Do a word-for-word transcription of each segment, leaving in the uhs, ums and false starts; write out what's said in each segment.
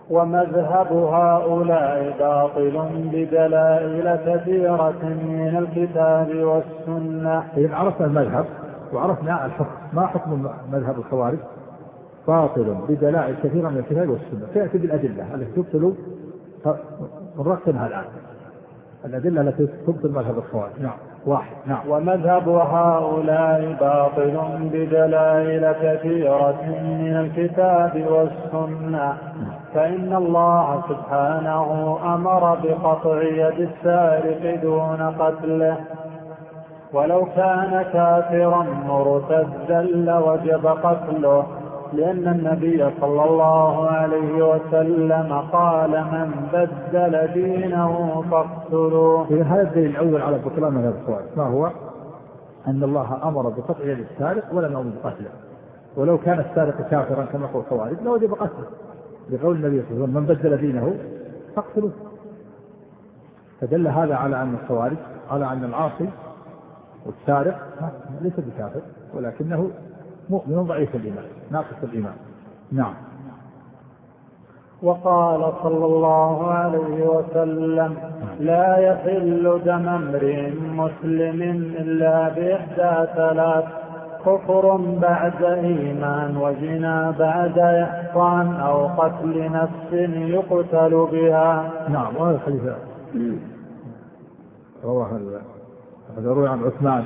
ومذهب هؤلاء باطل بدلائل كثيرة من الكتاب والسنة. إذا عرفنا المذهب وعرفنا الحكم، ما حكم مذهب الخوارج؟ باطل بدلائل كثيرة من الكتاب والسنة. تأتي بالأدلة التي تبطل، نرقمها الآن الأدلة التي تبطل مذهب الخوارج. نعم. واحد. نعم. ومذهب هؤلاء باطل بدلائل كثيرة من الكتاب والسنة، فإن الله سبحانه أمر بقطع يد السارق دون قتله، ولو كان كافرا مرتدا لوجب قتله، لأن النبي صلى الله عليه وسلم قال من بدل دينه فاقتلوه. إذا هذا الدليل الأول على بطلان مذهب الخوارج ما هو؟ أن الله أمر بقطع يد السارق ولم يأمر بقتله، ولو كان السارق كافرا كما يقول الخوارج لوجب قتله، بقول النبي صلى الله عليه وسلم من بدل دينه فاقتلوه. فدل هذا على أن الخوارج على أن العاصي والسارق ليس بكافر ولكنه مؤمن ضعيف الإيمان ناقص الإيمان. نعم. وقال صلى الله عليه وسلم لا يحل دم امرئ مسلم إلا بإحدى ثلاث: كفر بعد إيمان، وزنا بعد إحصان، أو قتل نفس يقتل بها. نعم. وهذا الحديث رواه روي عن عثمان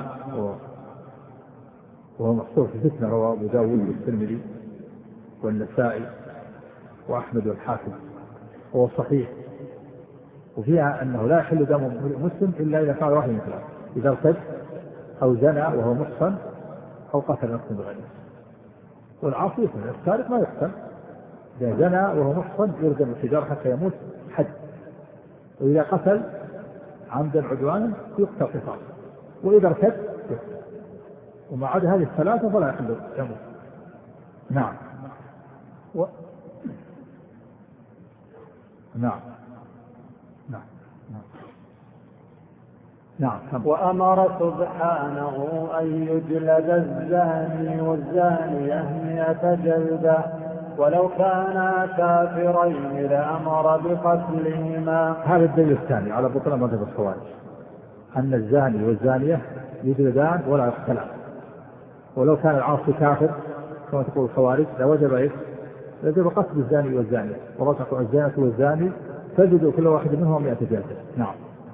وهو محصور في فتنة، رواه أبو داود والترمذي والنسائي وأحمد والحاكم، وهو صحيح، وفيها أنه لا يحل دم مسلم إلا إذا فعل واحد من ثلاث: إذا ارتد أو زنى وهو محصن أو قتل نفسا بغير نفس. والعاصي يقتل، السارق ما يقتل، إذا زنى وهو محصن يرجم الحجار حتى يموت حد، وإذا قتل عمدا عدوانا يقتل قصاص، وإذا ارتد يقتل، وما عدا هذه الثلاثة فلا يحل دمه. نعم. و... نعم. نعم. نعم. نعم. وأمر سبحانه أن يجلد الزاني والزانية مئة جلدة، ولو كانا كافرين لأمر بقتلهما. هذا الدليل الثاني على بطلان مذهب الخوارج، أن الزاني والزانية يجلدان ولا يقتلان، ولو كان العاصي كافر كما تقول الخوارج لوجب إيه؟ لوجب قتل الزاني والزانية، والله تقول الزانية والزاني فجدوا كل واحد منهم مئة جلدة. نعم.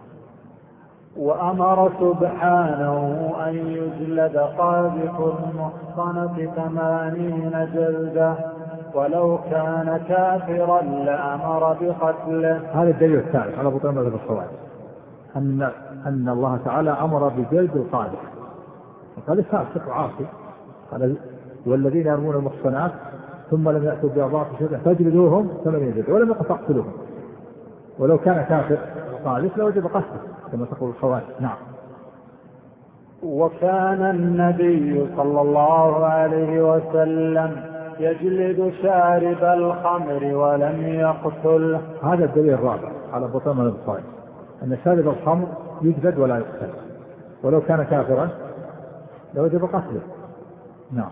وأمر سبحانه أن يجلد قاذف المحصنة ثمانين جلدة، ولو كان كافرا لأمر بقتله. هذا الدليل الثالث على بطلان مذهب الخوارج، أن أن الله تعالى أمر بجلد القاذف. القاذف فاسق وعاصي، قال والذين يرمون المحصنات ثم لم يأتوا بأربعة شهداء فاجلدوهم ثمانين جلدة ولم يقل فاقتلوهم، ولو كان كافر قاذف لوجب قتله كما تقول الخوارج. نعم. وكان النبي صلى الله عليه وسلم يجلد شارب الخمر ولم يقتله. هذا الدليل الرابع على بطلان مذهب الخوارج، أن شارب الخمر يجلد ولا يقتل، ولو كان كافرا لوجب قتله. نعم.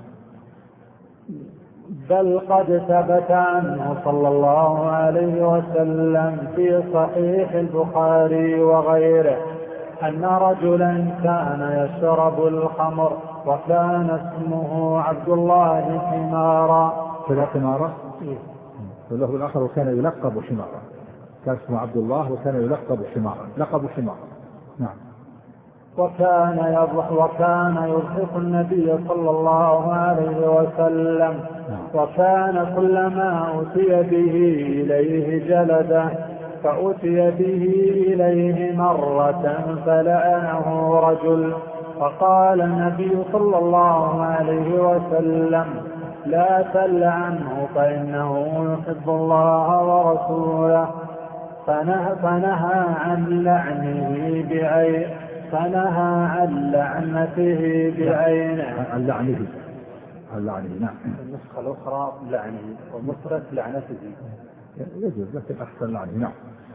بل قد ثبت عنه صلى الله عليه وسلم في صحيح البخاري وغيره أن رجلا كان يشرب الخمر وكان اسمه عبد الله حمارا. كذا حمارا؟ والله الآخر وكان يلقب حمارا، كان اسمه عبد الله وكان يلقب حمارا، لقب حمارا. نعم. وكان يضحك وكان يضحك النبي صلى الله عليه وسلم، وكان كلما أتي به إليه جلده، فأتي به إليه مرة فلعنه رجل، فقال النبي صلى الله عليه وسلم لا تلعنه فإنه يحب الله ورسوله، فنهى, فنهى عن لعنه بعين فنهى عن لعنته بعينه. عن لعنه عن لعنه. نعم. النسخة الأخرى لعنه ومثبت لعنته يجوز لكن أحسن لعنه. نعم.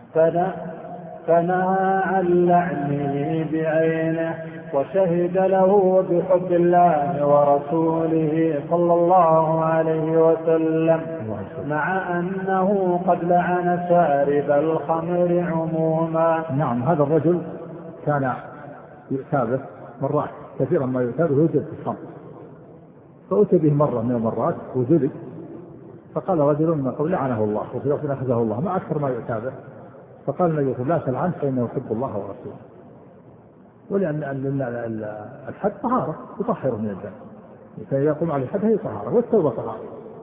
فنهى عن لعنه بعينه، وشهد له بحب الله ورسوله صلى الله عليه وسلم مع أنه قد لعن شارب الخمر عموما. نعم، هذا الرجل كان يؤتى مرات كثيرا ما يؤتى به يوجد في الخمر، فأتى به مرة من المرات وجلد، فقال رجل من قبل لعنه الله وفي وقت أخذه الله، ما أكثر ما يؤتى به، فقال النبي لا تلعن فإنه يحب الله ورسوله، ولأن الحد طهارة يطهر من الدم، فإذا يقوم على الحد هي طهارة، والتوبة طهارة.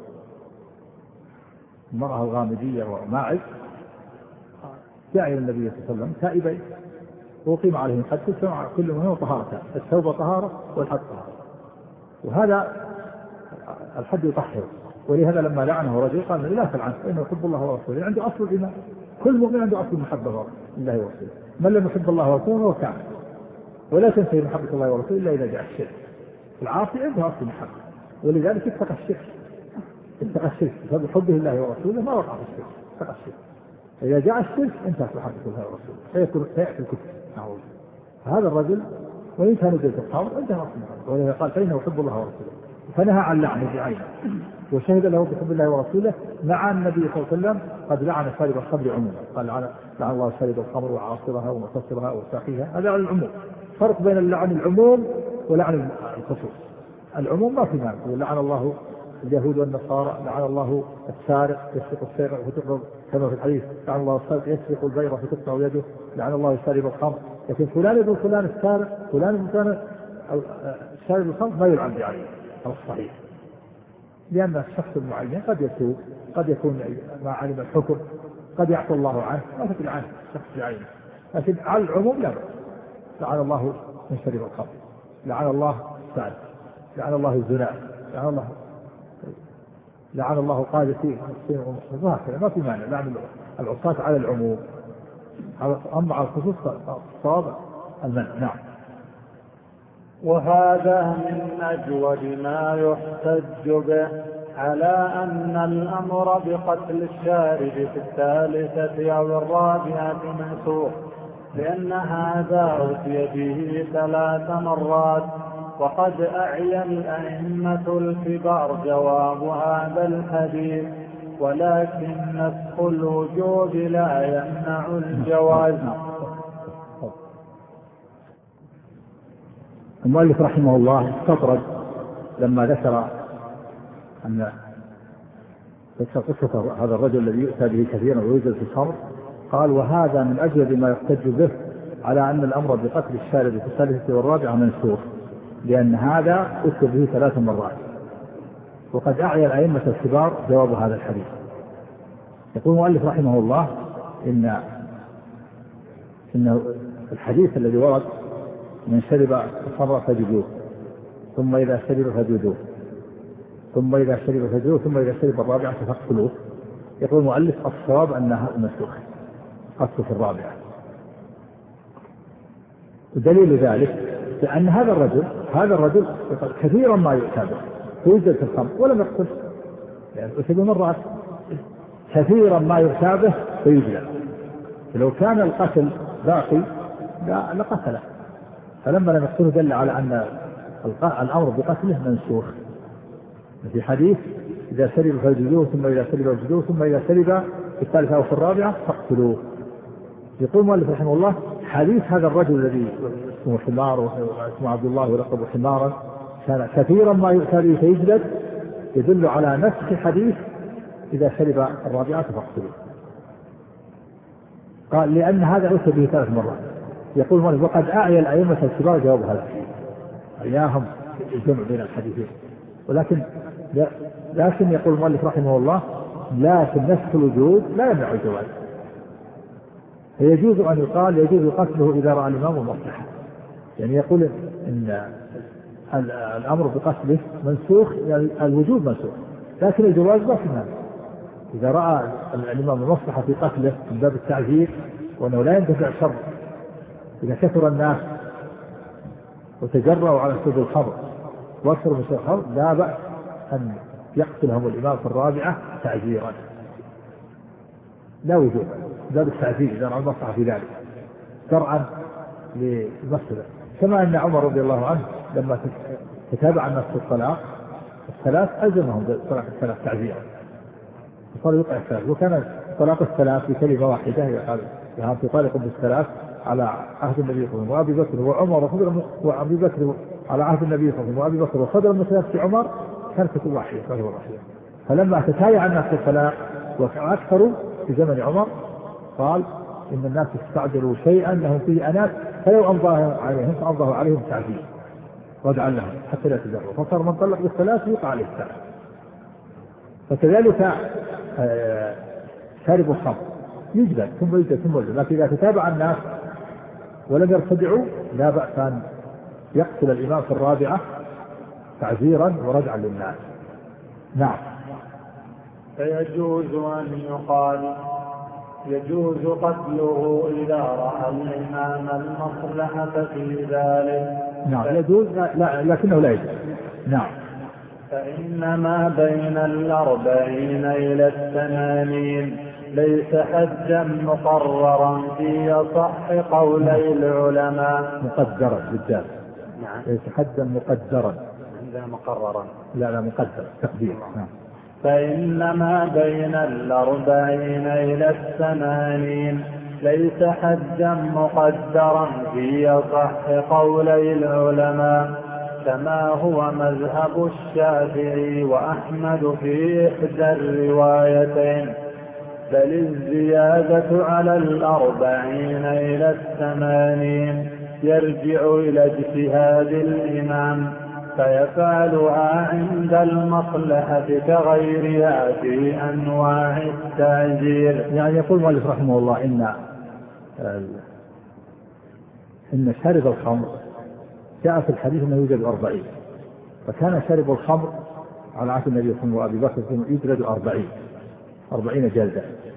المرأة الغامدية وماعز جاء إلى النبي صلى الله عليه وسلم تائبين وقيم عليهم الحد، كل منهم طهارة، التوبة طهارة والحد طهارة، وهذا الحد يطهر. ولهذا لما لعنه رجل قال لا تلعن فإنه يحب الله ورسوله، عنده أصل الإيمان، كل مؤمن عنده أصل محبة لله ورسوله، من لم يحب الله ورسوله هو كافر، ولا تنتهي محبة الله ورسوله إلا إذا جاء الشرك. العاصي عنده أصل محبة، ولذلك اتقى الشرك، اتقى الشرك فبحبه الله ورسوله ما وقع في الشرك، اتقى الشرك. إذا جاء الشرك انتهت محبة الله ورسوله، فيكون فيأتي الكفر. نعوذ. هذا الرجل وإن كان ذي التطهر عنده أصل محبة، ولذلك قال فإنه يحب الله ورسوله، فنهى عن لعنه بعينه، وشهد له بحب الله ورسوله، مع النبي صلى الله عليه وسلم قد لعن شارب الخمر عموما، قال لعن الله شارب الخمر وعاصرها ومكسرها وساقيها، هذا على العموم. فرق بين اللعن العموم ولعن الخصوص. العموم ما في معنى، لعن الله اليهود والنصارى، لعن الله السارق يسرق السارق وتقطع كما في الحديث، لعن الله السارق يسرق البيضة فتقطع يده، لعن الله شارب الخمر. لكن فلان ابن فلان السارق، فلان ابن فلان شارب الخمر ما يلعن بعينه على الصحيح، لأن الشخص المعين قد يتوب، قد يكون ما علم الحكم، قد يعفو الله عنه، ما تدري عنه الشخص بعينه. لكن على العموم لا، لعن الله من شرب الخمر، لعن الله السارق، لعن الله الزنا، لعن الله لعن الله قاذفين وهكذا، ما في معنى لعن العصاة على العموم. أما على الخصوص الصواب المنع. نعم. وهذا من أجود ما يحتج به على أن الأمر بقتل الشارب في الثالثة أو الرابعة منسوخ، لأن هذا أتي به ثلاث مرات، وقد أعيا الأئمة الكبار جواب هذا الحديث، ولكن نسخ الوجوب لا يمنع الجواز. المؤلف رحمه الله استطرد لما ذكر أن قصة هذا الرجل الذي يؤتى به كثيرا ويوجد في الخمر، قال وهذا من أجود ما يحتج به على أن الأمر بقتل الشارب في الثالثة والرابعة منسوخ، لأن هذا أتي به ثلاث مرات، وقد أعيا الأئمة الكبار جواب هذا الحديث. يقول المؤلف رحمه الله إن إن الحديث الذي ورد من شرب الخمر فجلدوه، ثم إذا شرب فجلدوه، ثم إذا شرب فجلدوه، ثم إذا شرب الرابعة فاقتلوه، يقول المؤلف الصواب أنها منسوخ، قتل في الرابعة. ودليل ذلك لأن هذا الرجل هذا الرجل كثيرا ما يؤتى به فيوجد في الخمر ولم يقتل، يعني أتي بمرات كثيرا ما يؤتى به فيوجد، لو كان القتل باقي لقتله، فلما لم يقتله دل على أن الأمر بقتله منسوخ. في حديث إذا شرب فجلدوه، ثم إذا شرب فجلدوه، ثم إذا شرب في الثالثة أو في الرابعة فاقتلوه. يقول المؤلف رحمه الله حديث هذا الرجل الذي اسمه حمار واسمه عبد الله ولقبه حمارا كان كثيرا ما يؤتى به فيجلد، يدل على نسخ حديث إذا شرب الرابعة فاقتلوه. قال لأن هذا أتى به ثلاث مرات. يقول المؤلف وقد أعيا الأئمة الكبار جواب هذا، أياهم الجمع بين الحديثين، ولكن لكن يقول المؤلف رحمه الله لكن نسخ الوجود لا يمنع الجواز، فيجوز أن يقال يجوز قتله إذا رأى الإمام المصلحة، يعني يقول إن الأمر بقتله منسوخ، يعني الوجود منسوخ، لكن الجواز ما في مانع إذا رأى الإمام المصلحة في قتله من باب التعذير، وأنه لا ينتفع شر إذا كثر الناس وتجرأوا على شرب الخمر واكثروا من شرب الخمر لا بأس أن يقتلهم الإمام في الرابعة تعذيرا، لا وجود باب التعذير إذا رأى المصلحة في ذلك شرعا لمسألة، كما أن عمر رضي الله عنه لما تتابع الناس في الطلاق الثلاث ألزمهم بالطلاق الثلاث تعذيرا، فصار يوقع الثلاث. وكان طلاق الثلاث بكلمة واحدة يقال يعني طالق بالثلاث على عهد النبي صلى الله عليه وسلم وأبي بكر وعمر وخضر وأبي بكر على عهد النبي صلى الله عليه وسلم وأبي بكر وخضر من خلافة عمر كانت كتب واحدة كتب واحدة. فلما تتايع الناس في الطلاق وأكثروا في زمن عمر قال إن الناس استعجلوا شيئا لهم فيه أنات فلو أمضاه عليهم فأمضاه عليهم تعزيز ودعا لهم حتى لا تدروا فصار من طلق بالثلاث يقع عليه الثلاث. فكذلك شارب الخمر يجلد ثم يجلد ثم يجلد، لكن إذا تتابع الناس ولم يرتدعوا لا بأس أن يقتل الإمام في الرابعة تعزيرا وردعا للناس. نعم. فيجوز أن يقال يجوز قتله إذا رأى الإمام المصلحة في ذلك. نعم يجوز لا لكنه لا يجوز. نعم. فإن ما بين الأربعين إلى الثمانين ليس حدا مقررا في أصح قولي العلماء. مقدرا بالذات. نعم. ليس حدا مقدرا. عندنا مقررا. لا لا مقدر تقدير. نعم. فإن ما بين الأربعين إلى الثمانين ليس حدا مقدرا في أصح قولي العلماء كما هو مذهب الشافعي وأحمد في إحدى الروايتين، بل الزيادة على الأربعين إلى الثمانين يرجع إلى اجتهاد الإمام فيفعلها عند المصلحة كغيرها في أنواع التعزير. يعني يقول المؤلف رحمه الله إن إن شارب الخمر جاء في الحديث أنه يوجد أربعين، فكان شارب الخمر على عهد النبي صلى الله عليه وسلم وأبي بكر يوجد أربعين أربعين جلدة.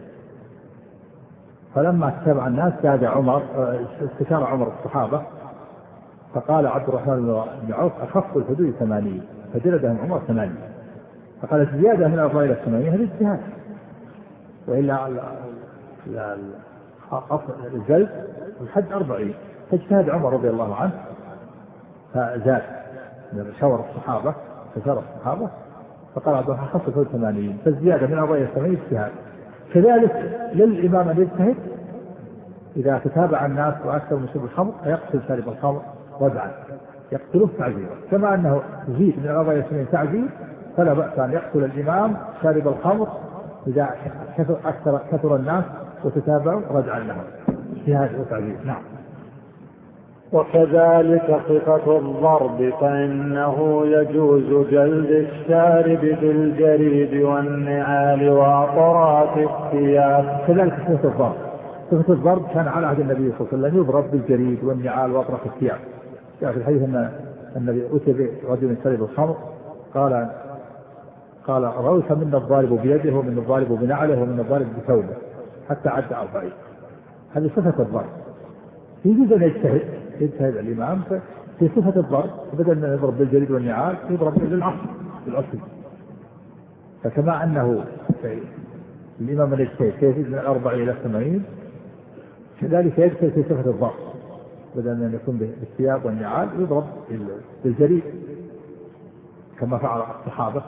فلما اتبع الناس زاد عمر استشار عمر الصحابة فقال عبد الرحمن بن عوف أخف الحدود ثمانين فجلدهم عمر ثمانين. فقال الزيادة من أربعين إلى ثمانين هذه اجتهاد، وإلا الجلد الحد أربعين فاجتهد عمر رضي الله عنه فزاد من شاور الصحابة فشار الصحابة فقال عبد الرحمن أخف الحدود ثمانين فالزيادة من أربعين إلى ثمانين اجتهاد. كذلك للإمام أن يجتهد إذا تتابع الناس وأكثر من شرب الخمر فيقتل شارب الخمر ردعا يقتله تعزيرا، كما أنه يزيد من أربعين إلى ثمانين تعزير فلا بأس أن يقتل الإمام شارب الخمر إذا كثر أكثر كثر الناس وتتابعوا ردعا لهم اجتهاد وتعزير. نعم. وكذلك صفة الضرب فإنه يجوز جلد الشارب بالجريد والنعال وأطراف الثياب. كذلك صفة الضرب صفة الضرب كان على عهد النبي صلى الله عليه وسلم يضرب بالجريد والنعال وأطراف الثياب. جاء في الحديث أن النبي أتي برجل شرب الخمر قال قال روث منا الضارب بيده ومن الضارب بنعله ومن الضارب بثوبه حتى عد أربعين. هذه صفة الضرب. يجوز أن يجتهد يجتهد الإمام في صفة الضرب بدل من يضرب بالجريد والنعال يضرب بالعصر بالعصر. فكما أنه الإمام من يجتهد يزيد من أربعين إلى ثمانين كذلك يجتهد في صفة الضرب بدل من يكون بالثياب والنعال يضرب بالجريد كما فعل الصحابة.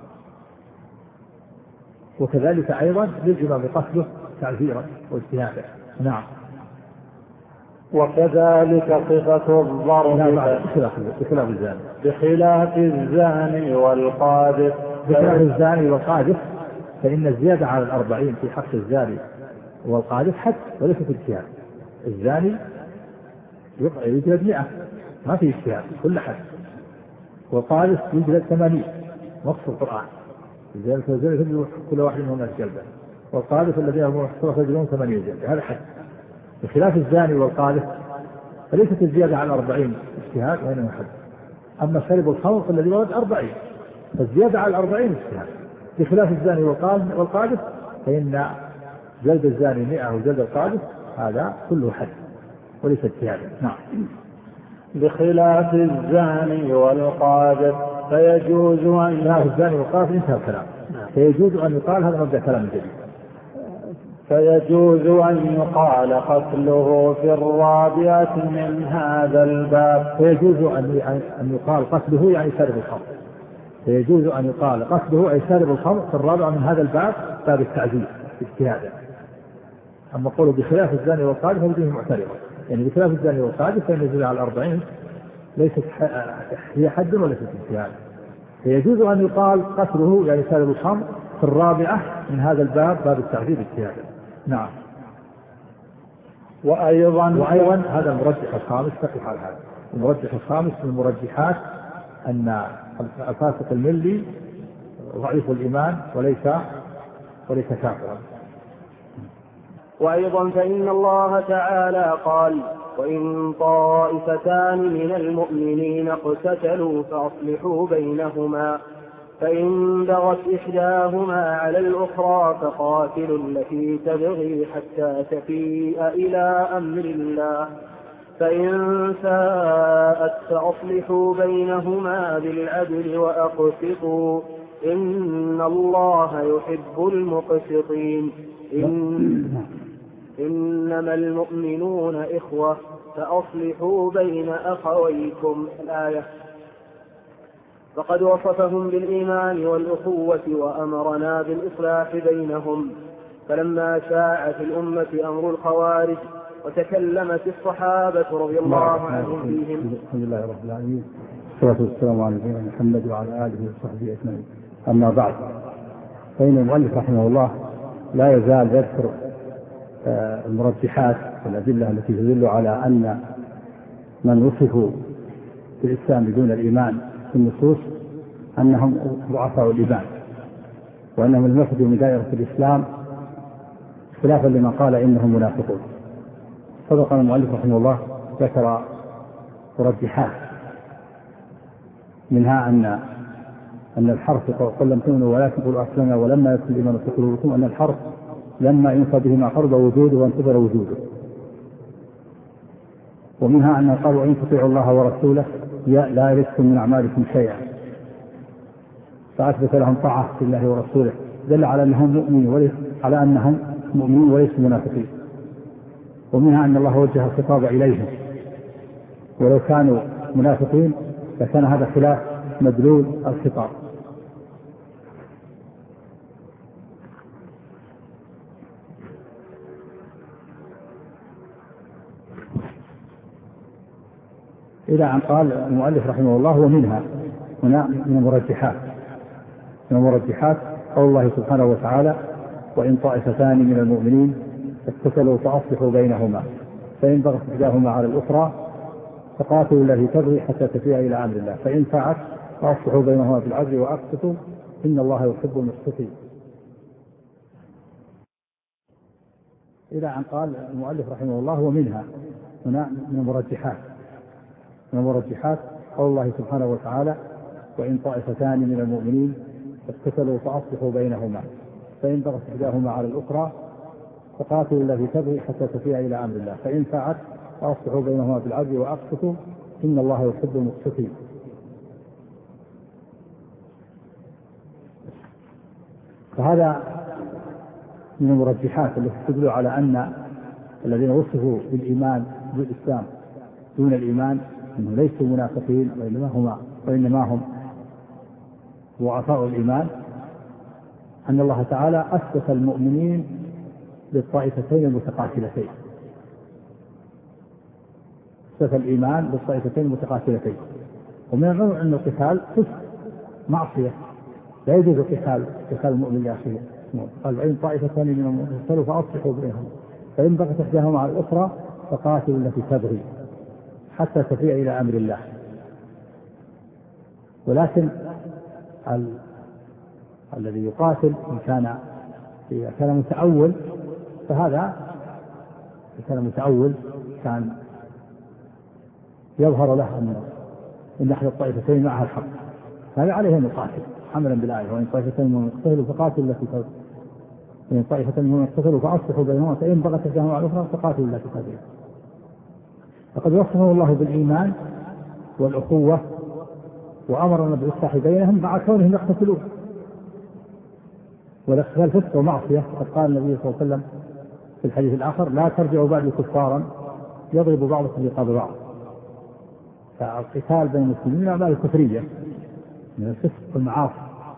وكذلك أيضا للإمام قتله تعزيرا واجتهادا. نعم. وكذلك صفة الضرب بخلاف الزاني بخلاف الزاني والقاذف بخلاف الزاني والقاذف فإن الزيادة على الأربعين في حق الزاني والقاذف حد وليس في اجتهاد. الزاني يجلد مئة ما في اجتهاد كل حد، والقاذف يجلد ثمانين نص القرآن الزاني كل واحد منهم الناس جلده، والقاذف الذين هم محصورة يجلدون ثمانين جلده هذا حد. بخلاف الزاني والقاذف فليست الزيادة على الأربعين اجتهاد وإنما حد. أما شرب الخمر فالذي ورد أربعين فالزيادة على الأربعين اجتهاد. بخلاف الزاني والقاذف فإن جلد الزاني مئة وجلد القاذف هذا كله حد وليس اجتهادا. نعم. بخلاف الزاني والقاذف فيجوز أن بخلاف الزاني والقاذف انتهى الكلام. فيجوز أن يقال هذا مبدأ كلام جديد. فيجوز أن يقال قتله في الرابعة من هذا الباب. فيجوز أن أن يقال قتله يعني شرب الخمر فيجوز أن يقال قصده أي شارب الخمر في الرابع من هذا الباب باب التعزيز اجتهادا. أما قوله بخلاف الزاني والقاذف فبه معترضة، يعني بخلاف الزاني والقاذف فإن يجوز على الأربعين ليست هي حد وليست اجتهاد. فيجوز أن يقال قصده يعني شارب الخمر في الرابعة من هذا الباب باب التعزيز اجتهادا. نعم. وأيضا وأيضا هذا المرجح الخامس تقف على هذا. المرجح الخامس من المرجحات أن الفاسق الملي ضعيف الإيمان وليس وليس كافرا. وأيضا فإن الله تعالى قال: وإن طائفتان من المؤمنين اقتتلوا فأصلحوا بينهما، فإن بغت إحداهما على الأخرى فقاتلوا التي تبغي حتى تفيء إلى أمر الله، فإن فاءت فأصلحوا بينهما بالعدل وأقسطوا إن الله يحب المقسطين. إن إنما المؤمنون إخوة فأصلحوا بين أخويكم. الآية. فقد وصفهم بالإيمان والأخوة وأمرنا بالإصلاح بينهم. فلما شاع في الأمة أمر الخوارج وتكلمت الصحابة رضي الله عنهم فيهم. الحمد لله رب العالمين، والصلاة والسلام على نبينا محمد وعلى آله وصحبه أجمعين. أما بعد، فإن المؤلف رحمه الله لا يزال يذكر المرجحات والأدلة التي تدل على أن من وصفوا بالإسلام بدون الإيمان في النصوص أنهم ضعفاء الإيمان، وأنهم لم يخرجوا من دائرة الإسلام، خلافا لما قال إنهم منافقون. سبق المؤلف رحمه الله ذكر مرجحات، منها أن أن الحرف قل لم تؤمنوا ولكن قولوا أسلمنا ولما يدخل الإيمان في قلوبكم، أن الحرف لما ينفى به ما فرض وجوده وانتظر وجوده. ومنها أن قالوا إن تطيعوا الله ورسوله لا يلدكم من أعمالكم شيئا، فأثبت لهم طاعة في الله ورسوله، دل على أنهم مؤمنين على أنهم مؤمنين وليسوا منافقين. ومنها أن الله وجه الخطاب إليهم، ولو كانوا منافقين لكان هذا خلاف مدلول الخطاب. إلى أن قال المؤلف رحمه الله: ومنها هنا من المرجحات من المرجحات قول الله سبحانه وتعالى: وإن طائفتان من المؤمنين اقتتلوا فأصلحوا بينهما، فإن بغت إحداهما على الأخرى فقاتلوا التي تبغي حتى تفيء إلى أمر الله، فإن فاءت فأصلحوا بينهما بالعدل وأقسطوا إن الله يحب المقسطين. إلى أن قال المؤلف رحمه الله: ومنها هنا من المرجحات من المرجحات قول الله سبحانه وتعالى: وإن طائفتان من المؤمنين اقتتلوا فأصلحوا بينهما، فإن بغت إحداهما على الأخرى فقاتلوا التي تبغي حتى تفيء إلى أمر الله، فإن فاءت فأصلحوا بينهما بالعدل وأقسطوا إن الله يحب المقسطين. فهذا من المرجحات التي تدل على أن الذين وصفوا بالإيمان بالإسلام دون الإيمان أنهم ليسوا منافقين، وإنما هم وإنما هم ضعفاء الإيمان، أن الله تعالى أثبت المؤمنين للطائفتين المتقاتلتين، أثبت الإيمان للطائفتين المتقاتلتين. ومن المعلوم أن القتال فسق معصية، لا يجوز قتال قتال المؤمن لأخيه. قال: وإن طائفتان من المؤمنين اقتتلوا فأصلحوا بينهم، فإن بغت إحداهما على الأخرى فقاتلوا التي تبغي حتى تفيء إلى أمر الله. ولكن ال... الذي يقاتل إن كان إذا كان متأول، فهذا إن كان متأول كان يظهر له أن إن أحد الطائفتين معها الحق، هذا عليه أن يقاتل حملا بالآية: وإن طائفتين منهم اقتتلوا فقاتلوا التي تبغي، وإن طائفتين منهم اقتتلوا فأصلحوا بينهما، فإن بغت إحداهما على الأخرى فقاتلوا التي تبغي. فقد وصفه الله بالإيمان والأخوة وأمرنا بالإصلاح بينهم مع كونهم يقتتلون، والاقتتال فسق ومعصية. قد قال النبي صلى الله عليه وسلم في الحديث الآخر: لا ترجعوا بعد كفارا يضرب بعضكم رقاب بعض. فالقتال بين المسلمين أعمال كفرية، من الفسق والمعاصي،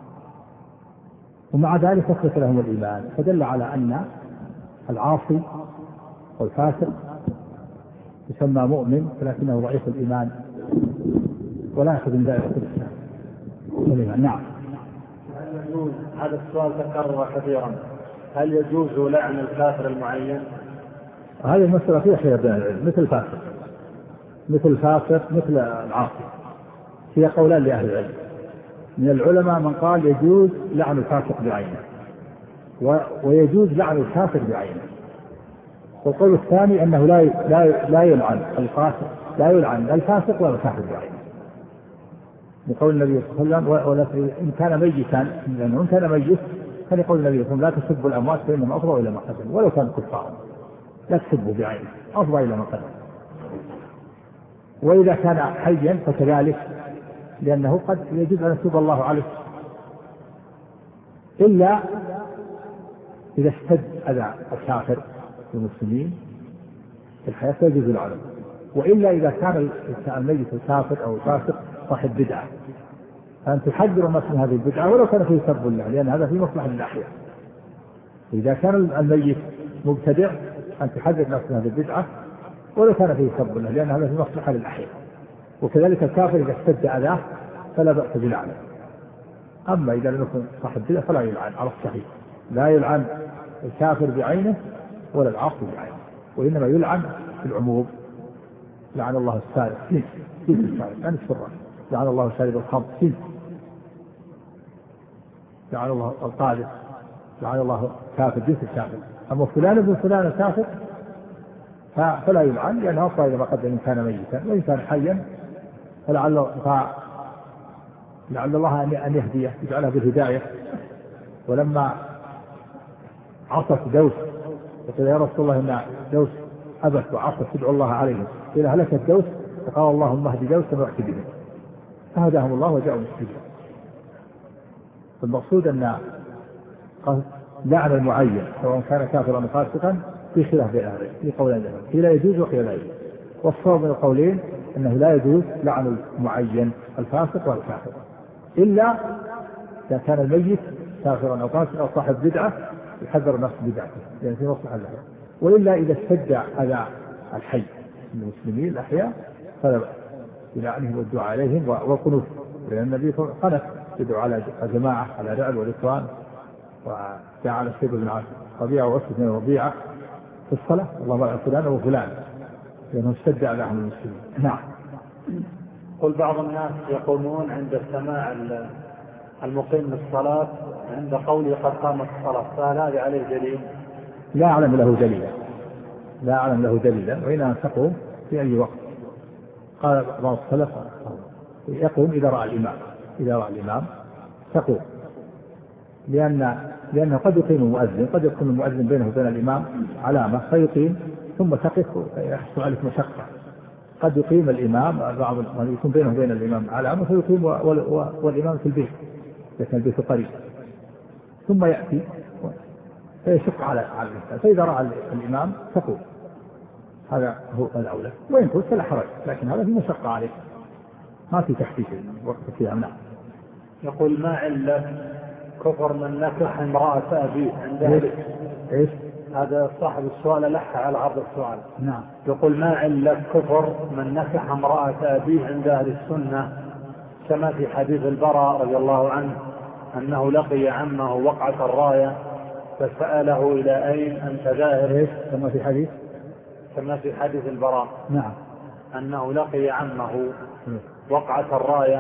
ومع ذلك أثبت لهم الإيمان، فدل على أن العاصي والفاسق يسمى مؤمن ولكنه ضعيف الإيمان ولا يأخذ من ذلك الإسلام. نعم. هل يجوز، هذا السؤال تكرر كثيرا، هل يجوز لعن الكافر المعين؟ هذه المسألة فيها خلاف بين العلم، مثل الفاسق مثل الفاسق مثل العاصي، فيها قولان لأهل العلم. من العلماء من قال يجوز لعن الفاسق بعينه ويجوز لعن الكافر بعينه، والقول الثاني أنه لا لا لا يلعن الفاسق، لا يلعن الفاسق ولا الكافر بعينه، لقول النبي صلى الله عليه وسلم ولا إن كان ميتا، لأنه إن كان ميت كان يقول النبي صلى الله عليه وسلم لا تسبوا الأموات فإنهم أفضوا إلى ما قدموا ولو كانوا كفارا، لا تسبوا بعينه أفضوا إلى ما قدموا. وإذا كان حيا فكذلك، لأنه قد يجوز أن يتوب الله عليه، إلا إذا اشتد أذى الكافر المسلمين في الحياة فيجوز العنه، وإلا إذا كان الميت الكافر أو الفاسق صاحب بدعة فأن تحذر الناس من هذه البدعة ولو كان فيه سب الله، لأن هذا في مصلحة للأحياء. إذا كان الميت مبتدع أن تحذر الناس من هذه البدعة ولو كان فيه سب الله، لأن هذا في مصلحة للأحياء. وكذلك الكافر إذا اشتد أذاه فلا بأس بلعنه. أما إذا لم يكن صاحب بدعة فلا يلعن على الصحيح، لا يلعن الكافر بعينه ولا العاصي بعينه، وإنما يلعن في العموم. لعن الله السارق جنس جنس السارق يعني السرة، لعن الله شارب الخمر جنس، لعن الله القاذف، لعن الله كافر جنس الكافر. أما فلان ابن فلان الكافر فلا يلعن، لأنه أصلا إذا ما قدم إن كان ميتا، وإن كان حيا فلعل لعل الله أن يهديه يجعله بالهداية. ولما عصت دوس وقال يا رسول الله إن دوس أبت وعصت تدعو الله عليهم، إذا هلكت دوس فقال اللهم اهد دوس واحد بهم، فهداهم الله وجاءوا مسلمين. فالمقصود أن لعن المعين سواء كان كافرا أو فاسقا في خلاف بين أهل في قولين لهم، قيل يجوز وقيل لا يجوز. والصواب من القولين أنه لا يجوز لعن المعين الفاسق والكافر، إلا إذا كان الميت كافرا أو فاسقا أو صاحب بدعة يحذر الناس بدعته لأن في مصلحة له. وإلا إذا اشتد أذى الحي من المسلمين الأحياء فلا بأس بلعنهم والدعاء عليهم والقنوت، لأن النبي قنت يدعو على جماعة على رعل والإخوان، ودعا على الشيخ بن ربيعة وأسد بن ربيعة في الصلاة اللهم على فلان وفلان لأنه اشتد أذاهم المسلمين. نعم. قل بعض الناس يقومون عند سماع المقيم للصلاة عند قوله قد قامت الصلاة، فهل هذا عليه دليل؟ لا أعلم له دليلا، لا أعلم له دليلا، وإنما تقوم في أي وقت. قال بعض السلف يقوم إذا رأى الإمام، إذا رأى الإمام تقوم، لأن لأنه قد يقيم المؤذن، قد يكون المؤذن بينه وبين الإمام علامة فيقيم ثم تقف يحصل عليك مشقة. قد يقيم الإمام بعض يكون بينه وبين الإمام علامة فيقيم والإمام في البيت لكن البيت قريب، ثم يأتي فيشق على على الإنسان، فإذا رأى الإمام تقوم، هذا هو الأولى. وإن قلت فلا حرج، لكن هذا في مشقة عليك ما في تحقيق وقت فيها. نعم. يقول ما علة كفر من نكح امرأة أبيه عند أهل؟ إيش؟ هذا صاحب السؤال لح على عرض السؤال. نعم. يقول ما علة كفر من نكح امرأة أبيه عند أهل السنة، كما في حديث البراء رضي الله عنه أنه لقي عمه وقعة الراية فسأله إلى أين أنت ذاهب؟ إيش؟ كما في حديث كما في حديث البراء. نعم. أنه لقي عمه وقعة الراية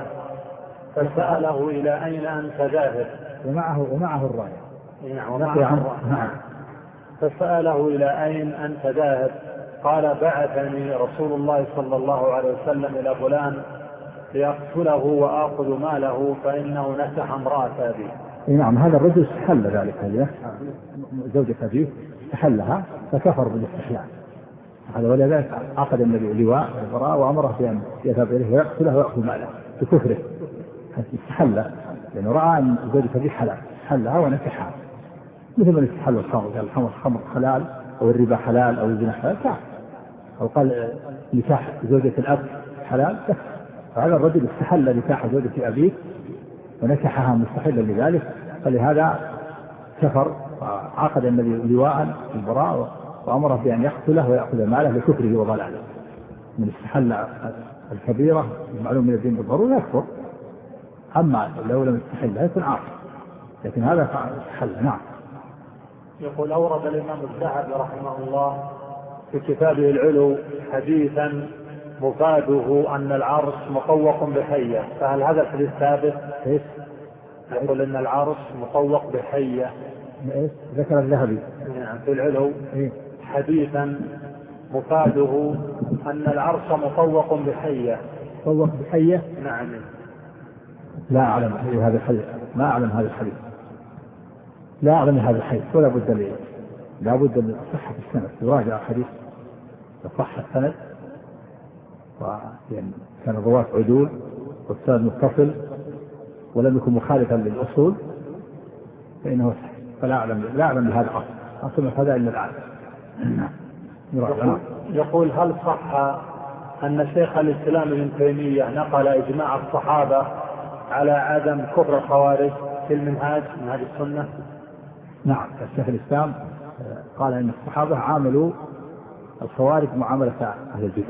فسأله إلى أين أنت ذاهب؟ ومعه ومعه الراية. نعم ومعه الراية. نعم. فسأله إلى أين أنت ذاهب؟ قال بعثني رسول الله صلى الله عليه وسلم إلى فلان ليقتله وآخذ ماله فإنه نكح امرأة أبيه. نعم. هذا الرجل استحل ذلك، هذه زوجة أبيه استحلها فكفر بالاستحلال هذا، ولذلك عقد النبي لواء البراء وأمره بأن يذهب إليه ويقتله ويأخذ ماله بكفره، استحله لأنه رأى أن زوجة أبيه حلال، استحلها ونكحها مثل من استحل الخمر، قال الخمر خمر حلال أو الربا حلال أو الزنا حلال، أو قال نكاح زوجة الأب حلال. فهذا الرجل استحل نكاح زوجة أبيه ونكحها مستحلا لذلك، فلهذا كفر وعقد النبي لواء في البراء وأمره بأن يقتله ويأخذ ماله لكفره وضلاله. من استحل الكبيرة المعلوم من الدين بالضرورة يكفر، أما لو لم يستحلها يكون عاصي، لكن هذا استحل. نعم. يقول أورد الإمام الذهبي رحمه الله في كتابه العلو حديثا مفاده أن العرش مطوق بحية، فهل هذا الحديث ثابت؟ إيش؟ يقول أن العرش مطوق بحية. إيش؟ ذكر الذهبي يعني في العلو إيه؟ حديثا مفاده أن العرش مطوق بحية. مطوق بحية؟ نعم. لا أعلم هذا الحديث، ما أعلم هذا الحديث، لا أعلم هذا الحديث، ولا بد لي لا بد من صحة السند، يراجع الحديث صح السند، ويعني كان الرواة عدول والسند متصل ولم يكن مخالفا للأصول فإنه صحيح، فلا أعلم لا أعلم بهذا الأصل، أصل هذا إلا العالم. يقول, يقول هل صح أن شيخ الإسلام ابن تيمية نقل إجماع الصحابة على عدم كفر الخوارج في المنهاج منهاج السنة؟ نعم، الشيخ الإسلام قال أن الصحابة عاملوا الخوارج معاملة أهل البدع.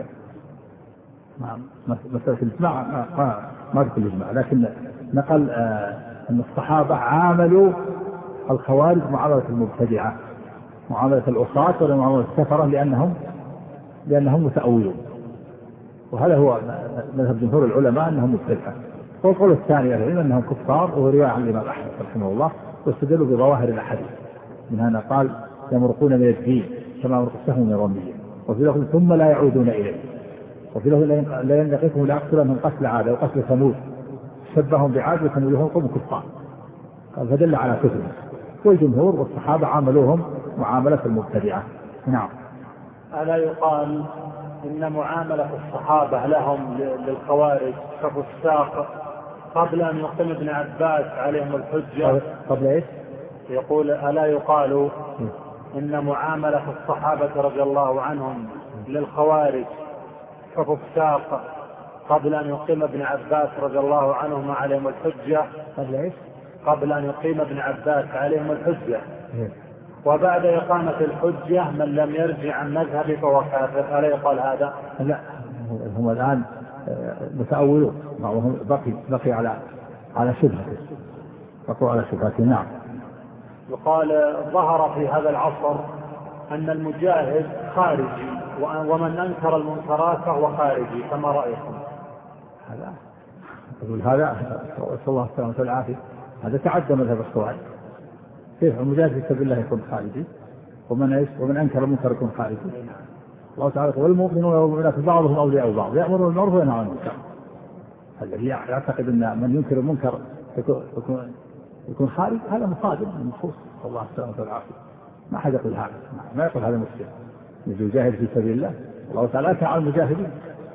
مسألة الإجماع ما ما في الإجماع، لكن نقل أن الصحابة عاملوا الخوارج معاملة المبتدعة، معاملة العصاة ولا معاملة السفرة، لأنهم لأنهم متأولون، وهذا هو مذهب جمهور العلماء أنهم مبتدعة. والقول الثاني العلم أنهم كفار، وهو رواية عن الإمام أحمد رحمه الله، واستدلوا بظواهر الأحاديث، من هنا قال يمرقون من الدين كما يمرق السهم من الرمية، وفي لفظ ثم لا يعودون إليه، وفي لفظ لا ينقصهم لا يقتلهم قتل عاد وقتل ثمود شبههم بعاد وثمودهم قوم كفار، قال فدل على كفرهم. والجمهور والصحابة عاملوهم معاملة المبتدعة. نعم. ألا يقال إن معاملة الصحابة لهم للخوارج كفساق قبل أن يقيم ابن عباس عليهم الحجة؟ قبل إيش؟ يقول ألا يقال إن معاملة الصحابة رضي الله عنهم للخوارج كفساق قبل أن يقيم ابن عباس رضي الله عنهما عليهم الحجة؟ قبل إيش؟ قبل أن يقيم ابن عباس عليهم الحجة، وبعد إقامة الحجة من لم يرجع عن مذهبه فهو كافر، ألا يقال هذا؟ لا، هم الآن متأولون، بقي بقي على على شبهته، بقوا على شبهته. نعم. يقال ظهر في هذا العصر أن المجاهد خارجي، ومن أنكر المنكرات فهو خارجي، فما رأيكم؟ هذا أقول هذا صلى الله عليه وسلم العافية، هذا تعدى مذهب الخوارج. كيف المجاهد في سبيل الله يكون خارجي، ومن ايش ومن انكر المنكر يكون خارجي؟ الله تعالى يقول والمؤمنون والمؤمنات بعضهم اولياء بعض يأمرون بالمعروف وينهون عن المنكر. الذي يعتقد ان من ينكر المنكر يكون يكون, يكون خارج، هذا مصادم من النصوص. الله السلامة والعافية، ما حد يقول هذا، ما يقول هذا مسلم يجاهد في سبيل الله. الله تعالى أثنى على المجاهدين: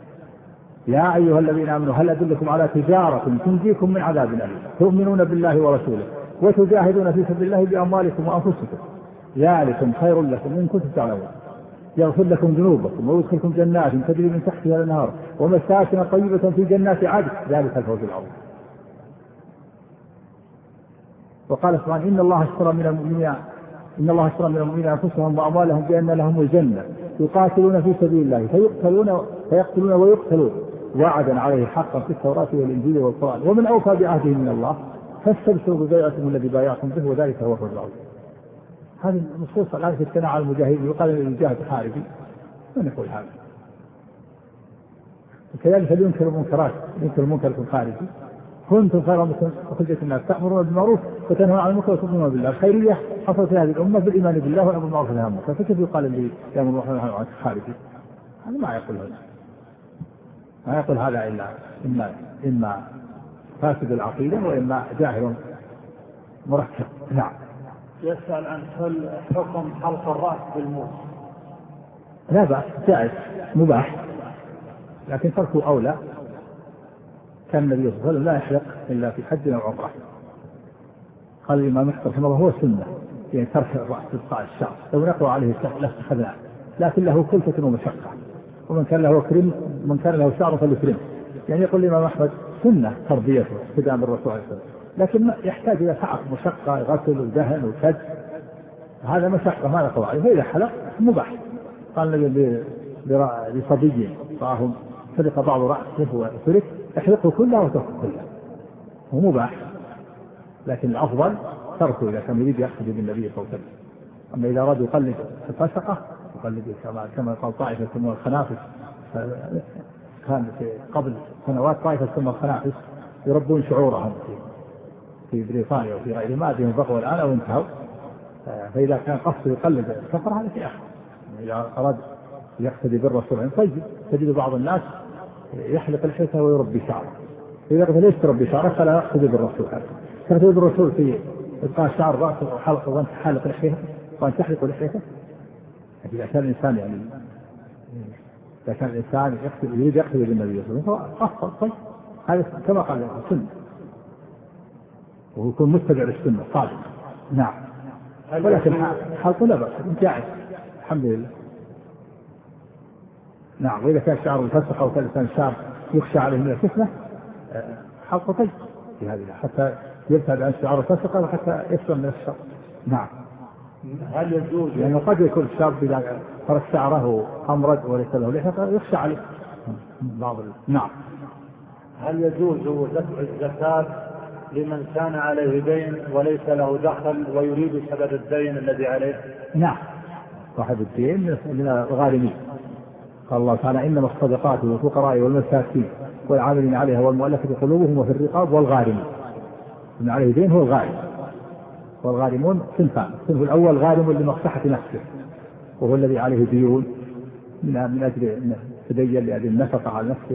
يا أيها الذين آمنوا هل أدلكم على تجارة تنجيكم من عذاب أليم تؤمنون بالله ورسوله وتجاهدون في سبيل الله بأموالكم وأنفسكم ذلكم خير لكم إن كنتم تعلمون يغفر لكم ذنوبكم ويدخلكم جنات تجري من تحتها الأنهار ومساكن طيبة في جنات عدن ذلك الفوز العظيم. وقال سبحانه: إن الله اشترى من المؤمنين إن الله اشترى من المؤمنين أنفسهم وأموالهم بأن لهم الجنة يقاتلون في سبيل الله فيقتلون فيقتلون ويقتلون وعدا عليه حقا في التوراة والإنجيل والقرآن ومن أوفى بعهده من الله فاستبشروا ببيعتكم الذي بايعتم به وذلك هو الفوز العظيم. هذه النصوص الآن تتكلم على المجاهدين، يقال ان المجاهد خارجي، من يقول هذا؟ وكذلك اللي ينكر المنكرات ينكر المنكر يكون خارجي. كنتم خير أمة أخرجت الناس تأمرون بالمعروف وتنهون عن المنكر وتؤمنون بالله. الخيرية حصلت في هذه الأمة بالإيمان بالله والأمر بالمعروف والنهي عن المنكر، فكيف يقال اللي يأمر بالمعروف والنهي عن المنكر خارجي؟ هذا ما يقول هذا، ما يقول هذا إلا إما إما فاسد العقيدة وإما جاهل مركب. نعم. يسأل عن حكم حلق الرأس بالموس. لا بأس، جائز مباح، لكن تركه أولى. كان النبي صلى الله عليه وسلم لا يحلق إلا في حج أو عمرة. قال الإمام أحمد رحمه الله: هو السنة، يعني ترك الرأس إلقاء الشعر، لو نقض عليه الشعر لاتخذناه، لكن له كلفة ومشقة، ومن كان له كريم من كان له شعر فليكرمه. يعني يقول الإمام أحمد: سنة تربيته اقتداء بالرسول عليه الصلاة والسلام، لكن يحتاج إلى تعب مشقة غسل ودهن وكد، هذا مشقة ما يقوى عليه. فإذا حلق مباح. قال النبي لصبي رآهم فرق بعض رأسه وفرق احلقه كله وتركه كله، هو مباح، لكن الأفضل تركه إذا كان يريد يقتدي بالنبي صلى الله عليه وسلم. أما إذا أراد يقلد الفسقة يقلد كما كما قال طائفة ثم الخنافس، كان في قبل سنوات طائفة ثم الخنافس يربون شعورهم في في بريطانيا وفي غيرها، ما بهم بقوا الآن أو انتهوا. فإذا كان قصده يقلد الكفر هذا في آخر. إذا أراد يقتدي بالرسول طيب، تجد بعض الناس يحلق لحيته ويربي شعره، إذا قلت ليش تربي شعره فلا يقتدي بالرسول، تقتدي بالرسول في إبقاء شعر رأسه وحلقه وأنت حالق لحيته وأنت تحلق لحيته. إذا كان الإنسان يعني إذا كان الإنسان يريد يقتدي بالنبي صلى الله عليه وسلم أفضل. طيب هذا كما قال السنة، ويكون متبع للسنة صادق. نعم. ولكن حلقه لا بأس جائز الحمد لله. نعم. وإذا كان شعر الفسخ أو كان الإنسان شعر يخشى عليه من الفتنة حلقه طيب في هذه حتى يبتعد عن شعر الفسخ وحتى يسلم من الشر. نعم. هل يجوز لأنه يعني قد يكون الشاب إذا ترك شعره أمرد وليس له لحية يخشى عليه بعض. نعم. هل يجوز دفع الزكاة لمن كان عليه دين وليس له دخل ويريد سبب الدين الذي عليه؟ نعم. صاحب الدين من الغارمين، قال الله تعالى إنما الصدقات للفقراء والمساكين والعاملين عليها والمؤلفة قلوبهم وفي الرقاب والغارمين. من عليه دين هو الغارم، والغارمون صنفان. الصنف الأول غارم لمصلحة نفسه، وهو الذي عليه ديون من من أجل تدين لأجل النفقة على نفسه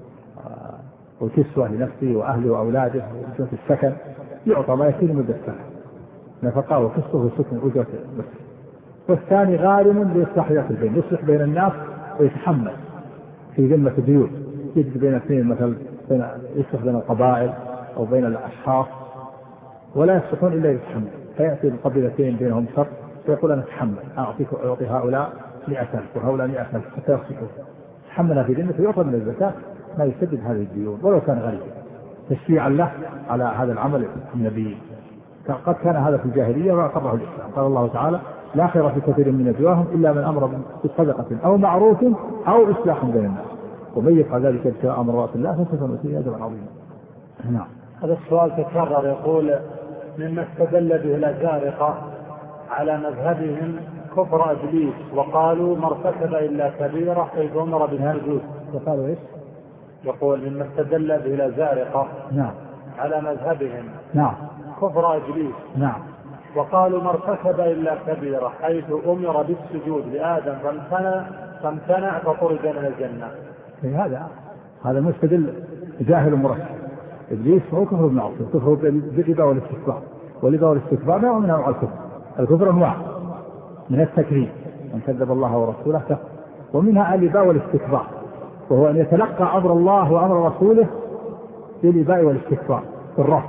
وكسوة لنفسه وأهله وأولاده وأجرة السكن، يعطى ما يكفي مدة سنة نفقة وكسوة وسكن أجرة بس. والثاني غارم لإصلاح ذات البين، يصلح بين الناس ويتحمل في ذمة الديون، يجد بين اثنين مثلا يصلح بين القبائل أو بين الأشخاص ولا يصلحون إلا يتحمل، فيأتي القبيلتين بينهم شر ويقول أنا أتحمل أعطيك أعطي هؤلاء مئة ألف وهؤلاء مئة ألف حتى يصلحون، تحملها في ذمته ويعطى من الزكاة ما يسدد هذه الديون ولو كان غريبا تشريعا له على هذا العمل النبي. قد كان هذا في الجاهلية وأقره الإسلام. قال الله تعالى لا خير في كثير من نجواهم إلا من أمر بصدقة أو معروف أو إصلاح بين الناس ومن يفعل ذلك ابتغاء مرضات الله فسوف نؤتيه أجرا عظيما. نعم. هذا السؤال تكرر، يقول مما استدل به الأزارقة على مذهبهم كفر إبليس وقالوا ما ارتكب إلا كبيرة حيث أمر بالسجود. وقالوا إيش؟ يقول مما استدل به الأزارقة نعم على مذهبهم نعم كفر إبليس نعم وقالوا ما ارتكب إلا كبيرة حيث أمر بالسجود لآدم فامتنع فامتنع فطرد من الجنة. هذا هذا مستدل جاهل مركب. إبليس هو كفر بالمعصية، كفر بالربا والاستكبار، والربا والاستكبار نوع من أنواع الكفر. الكفر أنواع من التكذيب من كذب الله ورسوله كفر، ومنها الربا والاستكبار وهو أن يتلقى أمر الله وأمر رسوله بالربا والاستكبار بالرفض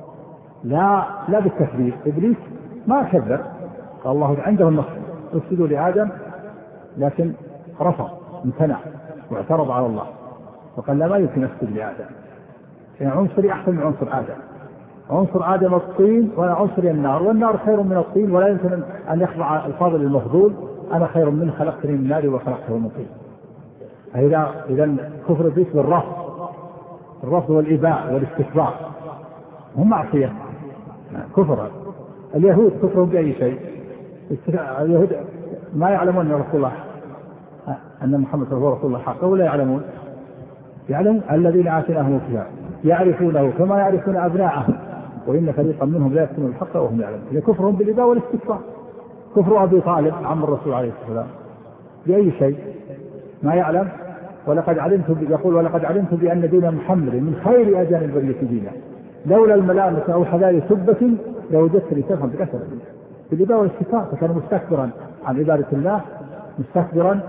لا لا بالتكذيب. إبليس ما كذب، قال الله عنده النص اسجدوا لآدم لكن رفض امتنع واعترض على الله وقال لا ما يمكن اسجد لآدم، يعني عنصري أحسن من عنصر آدم. عنصر آدم الطين وأنا عنصري النار، والنار خير من الطين ولا يمكن أن يخضع الفاضل المفضول، أنا خير منه خلقتني من نار وخلقته من طين. إذا إذا كفر إبليس بالرفض، الرفض والإباء والاستكبار هم معصية كفر. اليهود كفروا بأي شيء؟ اليهود ما يعلمون أن رسول الله أن محمد هو رسول الله حقا ولا يعلمون؟ يعلم الذين آتيناهم الكتاب يعرفونه كما يعرفون أبناءهم وإن فريقا منهم لا يكتمون الحق وهم يعلمون. كفرهم بالإباء والاستكبار. كفر أبي طالب عم الرسول عليه السلام بأي شيء؟ ما يعلم. ولقد علمت يقول ولقد علمت بأن دين محمد من خير أديان البرية دينا لولا الملامة أو حذار سبة لوجدت تفهم بالأثر بالإباء والاستكبار. فكان مستكبرا عن عبادة الله، مستكبرا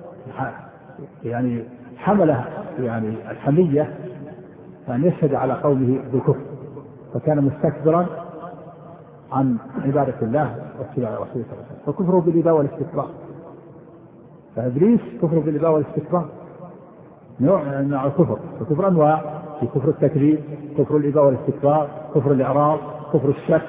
يعني حملها يعني الحمية أن يشهد على قومه بالكفر، فكان مستكبرا عن عبادة الله واتباع رسوله. فكفره بالإباء والاستكبار. فإبليس كفره بالإباء والاستكبار نوع من الكفر، وكفر أنواع في كفر التكذيب، كفر الإباء والاستكبار، كفر الإعراض، كفر الشك،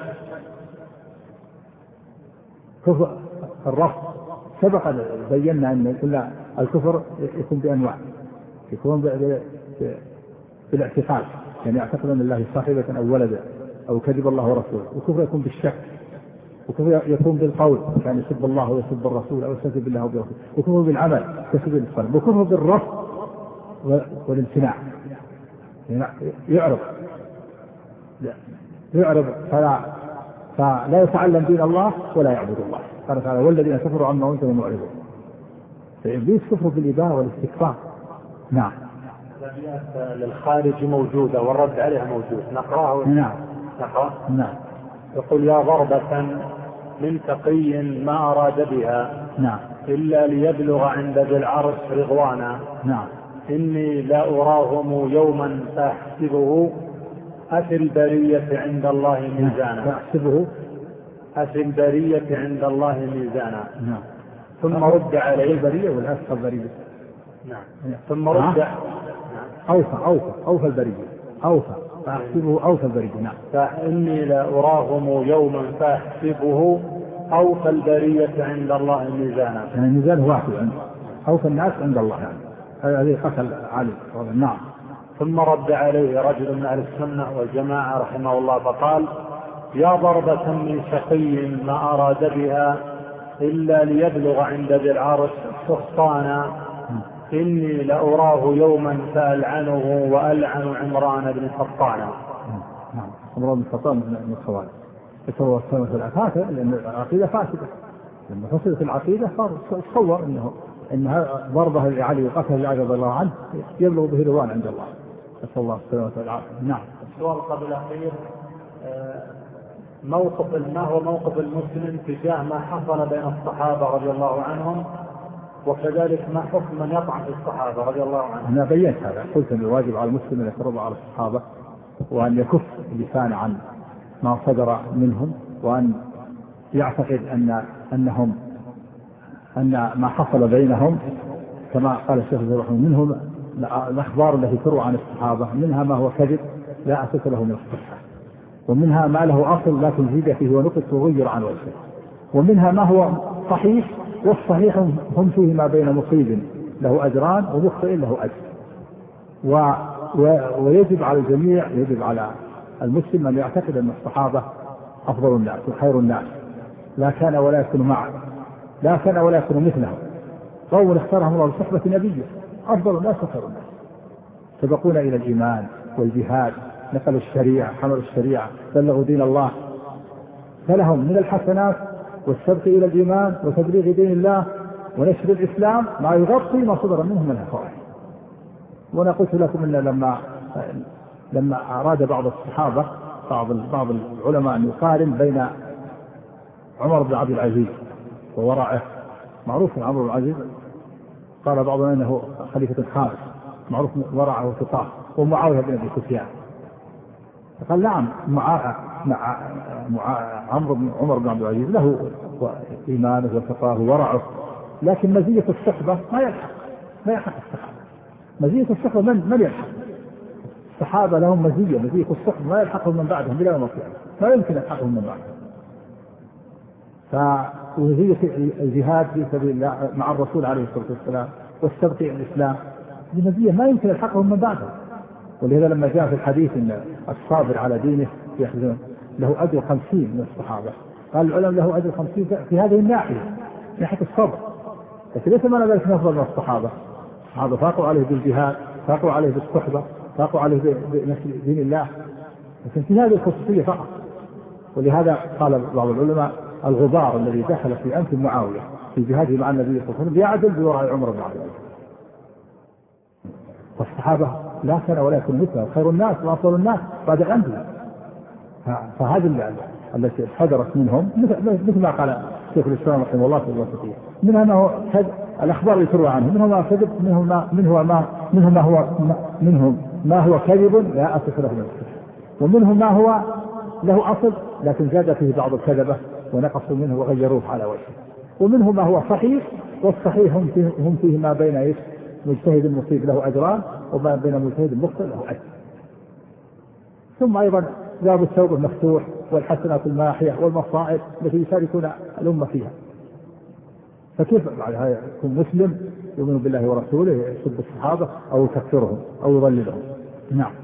كفر الرفض. سبق بينا أن كل الكفر يكون بأنواع، يكون بالاعتقاد، يعني يعتقد أن الله صاحبة أو ولدا أو كذب الله ورسوله، وكفر يكون بالشك، وكفر يكون بالقول يعني يسب الله ويسب الرسول أو يستهزئ بالله وبرسوله، وكفر بالعمل كسب القلب، وكفر بالرفض والامتناع، يعني يعرض يعرض فلا فلا يتعلم دين الله ولا يعبد الله. قال تعالى والذين كفروا عما أنزل معرضون. فإبليس كفر بالإباء والاستكبار. نعم. للخارج موجودة والرد عليها موجود. نقرأه. نعم. نقرأ. نعم. يقول يا ضربة من تقي ما أراد بها نعم. إلا ليبلغ عند ذي العرش رضوانا. نعم. إني لا أراهم يوما فأحسبه أفي البرية عند الله ميزانا. فأحسبه أفي البرية عند الله ميزانا. نعم. ثم رد عليه البرية والأسفل البرية. نعم. ثم رد نعم. أوفى أوفى أوفى البرية أوفى فأحسبه أوفى البرية. نعم. فإني لا أراهم يوما فأحسبه أوفى البرية عند الله ميزانا. يعني الميزان واحد عنده، أوفى الناس عند الله يعني. هذه قتل علي. نعم. ثم رد عليه رجل من أهل السنة والجماعة رحمه الله فقال يا ضربة من شقي ما أراد بها إلا ليبلغ عند ذي العرش سخطانا. إني لأراه يوما فألعنه وألعن عمران بن حطانا. نعم. عمران بن حطان من الخوارج. يتصور السنة في العقيدة لأن العقيدة فاسدة. لما فسدت العقيدة تصور أنه إنها ضربة لعلي وقتل لعلي رضي الله عنه يبلغ به رضوان عند الله. نسأل الله السلامة والعافية. نعم. السؤال قبل الأخير موقف ما هو موقف المسلم تجاه ما حصل بين الصحابة رضي الله عنهم، وكذلك ما حكم من يطعن في الصحابة رضي الله عنهم؟ أنا بينت هذا، قلت أن الواجب على المسلم أن يترضى على الصحابة وأن يكف اللسان عن ما صدر منهم، وأن يعتقد أن أنهم أن ما حصل بينهم كما قال الشيخ ابن رحمه منهم الأخبار التي تروى عن الصحابة منها ما هو كذب لا أساس له من الصحة، ومنها ما له أصل لكن زيد فيه ونقص وغير عن وجهه، ومنها ما هو صحيح والصحيح هم فيه ما بين مصيب له أجران ومخطئ له أجر. و... و... ويجب على الجميع، يجب على المسلم أن يعتقد أن الصحابة أفضل الناس وخير الناس، لا كان ولا يكون معه، لا كان ولا يكون مثلهم، قوم اختارهم الله لصحبة نبيه، أفضل الناس وخير الناس، سبقونا إلى الإيمان والجهاد، نقلوا الشريعة، حملوا الشريعة، بلغوا دين الله، فلهم من الحسنات والسبق إلى الإيمان وتبليغ دين الله ونشر الإسلام ما يغطي ما صدر منهم من الفوائد. وأنا قلت لكم أن لما لما أراد بعض الصحابة بعض بعض العلماء أن يقارن بين عمر بن عبد العزيز وورعه، معروف عمر بن العزيز قال بعضهم أنه خليفة خامس معروف ورعه وتقاه، ومعاوية بن أبي سفيان فقال نعم مع مع مع عمرو بن عمر بن عبد العزيز له إيمانه وتقاه وورعه، لكن مزية الصحبة ما يلحق ما يلحق الصحابة. مزية الصحبة من من يلحق الصحابة؟ لهم مزية مزية الصحبة ما يلحقهم من بعدهم بلا مطلع، ما يمكن يلحقهم من بعدهم. فمزية الجهاد في سبيل الله مع الرسول عليه الصلاة والسلام والسبق إلى الإسلام دي مزية ما يمكن يلحقهم من بعدهم. ولهذا لما جاء في الحديث ان الصابر على دينه يحزن له اجر خمسين من الصحابه، قال العلماء له اجر خمسين في هذه الناحيه ناحيه الصبر، لكن ليس معنى ذلك نفضل من الصحابه. الصحابه فاقوا عليه بالجهاد، فاقوا عليه بالصحبه، فاقوا عليه بنشر دين الله، لكن في هذه الخصوصيه فقط. ولهذا قال بعض العلماء الغبار الذي دخل في انف معاويه في جهاده مع النبي صلى الله عليه وسلم يعدل بوراء عمر بن عبد العزيز. والصحابة لا كان ولا يكون مثله، خير الناس وأفضل الناس بعد الأنبياء. فهذه التي حضرت منهم مثل ما قال شيخ الإسلام رحمه الله في الوسطية، منها ما هو الأخبار اللي تروى عنه منه ما كذب، منه ما منه ما منه ما هو منهم ما هو كذب لا أصل له من الصحة، ومنه ما هو له أصل لكن زاد فيه بعض الكذبة ونقصوا منه وغيروه على وجهه، ومنه ما هو صحيح والصحيح هم فيه, هم فيه ما بين إيش مجتهد مصيب له أجران وما بين مجتهد مخطئ له أجر. ثم أيضا باب التوبة مفتوح، والحسنات الماحية والمصائب التي يشاركون الأمة فيها. فكيف بعد هذا يكون مسلم يؤمن بالله ورسوله يسب الصحابة أو يكفرهم أو يضللهم؟ نعم.